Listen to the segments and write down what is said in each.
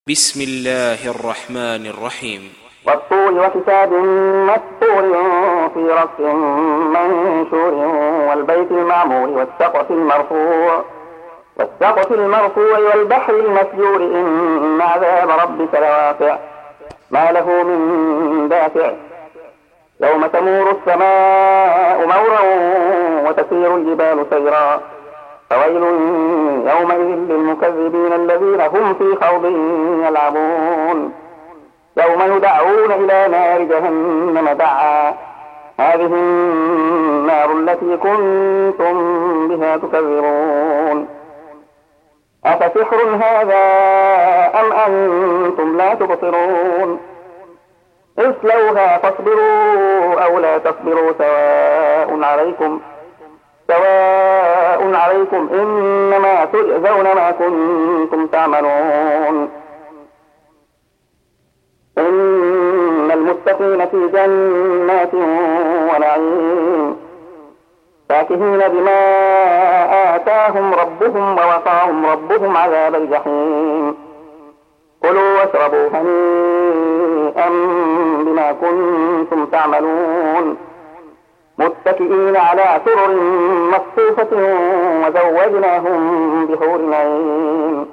بسم الله الرحمن الرحيم. والطور وكتاب مسطور في رق منشور والبيت المعمور والسقف المرفوع والبحر المسجور إن عذاب ربك لواقع ما له من دافع يوم تمور السماء مورا وتسير الجبال سيرا فويل يومئذ للمكذبين الذين هم في خوض يلعبون يوم يدعون إلى نار جهنم دعا هذه النار التي كنتم بها تكذبون أفسحر هذا أم أنتم لا تبصرون اصلوها فاصبروا أو لا تصبروا سواء عليكم إنما تجزون ما كنتم تعملون إن المتقين في جنات ونعيم فاكهين بما آتاهم ربهم ووقاهم ربهم عذاب الجحيم كلوا واشربوا هنيئا بما كنتم تعملون متكئين على سرر مصفوفة وزوجناهم بحور عين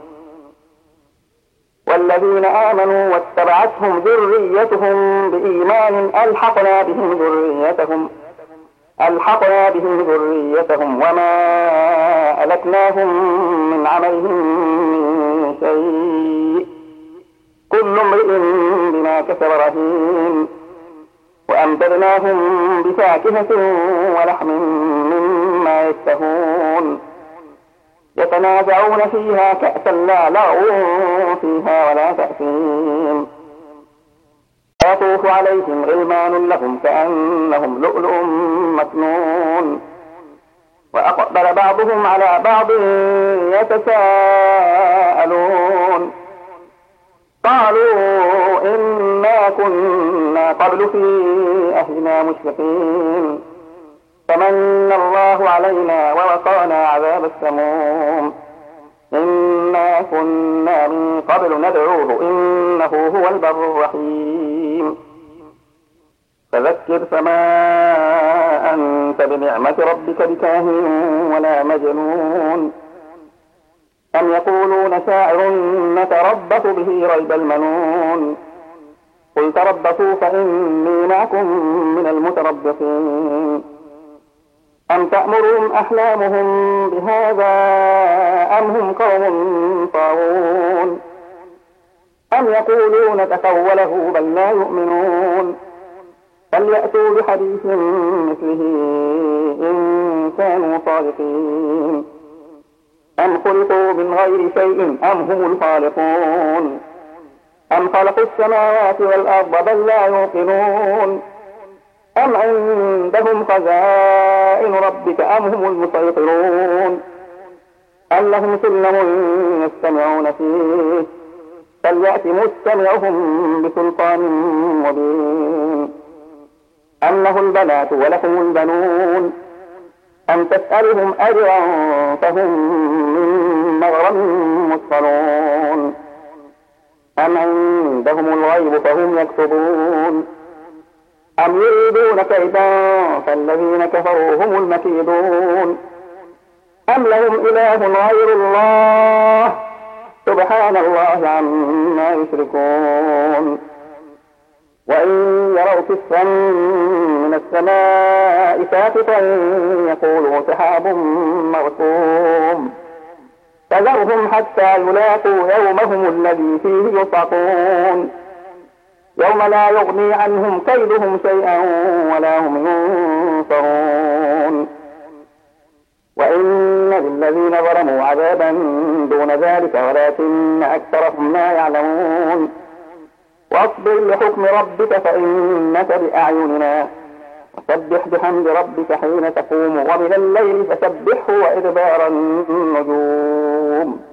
والذين آمنوا واتبعتهم ذريتهم بإيمان ألحقنا بهم ذريتهم وما ألتناهم من عملهم من شيء كل امرئ بما كسب رهين وأمددناهم بفاكهة ولحم مما يشتهون يتنازعون فيها كأسا لا لغو فيها ولا تأثيم يطوف عليهم غلمان لهم كأنهم لؤلؤ مكنون وأقبل بعضهم على بعض يتساءلون قالوا إنا كنا قبل في أهلنا مشفقين فمن الله علينا ووقانا عذاب السموم إنا كنا من قبل ندعوه إنه هو البر الرحيم فذكر فما أنت بنعمة ربك بكاهن ولا مجنون أم يقولون شاعر نتربص به ريب المنون قل تربصوا فإني معكم من المتربصين أم تأمرهم أحلامهم بهذا أم هم قوم طاغون أم يقولون تقوله بل لا يؤمنون فليأتوا بحديث مثله إن كانوا صادقين أم خلقوا من غير شيء أم هم الخالقون أم خلقوا السماوات والأرض بل لا يوقنون أم عندهم خزائن ربك أم هم المسيطرون أم لهم سلم يستمعون فيه فليأت مستمعهم بسلطان مبين أم له البنات ولكم البنون أم تسألهم أجرا فهم من مغرم مثقلون أم عندهم الغيب فهم يكتبون أم يريدون كيدا فالذين كفروا هم المكيدون أم لهم إله غير الله سبحان الله عما يشركون وإن يروا كسفا من السماء ساقطا يقولوا سحاب مركوم فذرهم حتى يلاقوا يومهم الذي فيه يصعقون يوم لا يغني عنهم كيدهم شيئا ولا هم ينصرون وإن للذين ظلموا عذابا دون ذلك ولكن أكثرهم لا يعلمون واصبر لحكم ربك فإنك بأعيننا وسبح بحمد ربك حين تقوم ومن الليل فسبحه وإدبار النجوم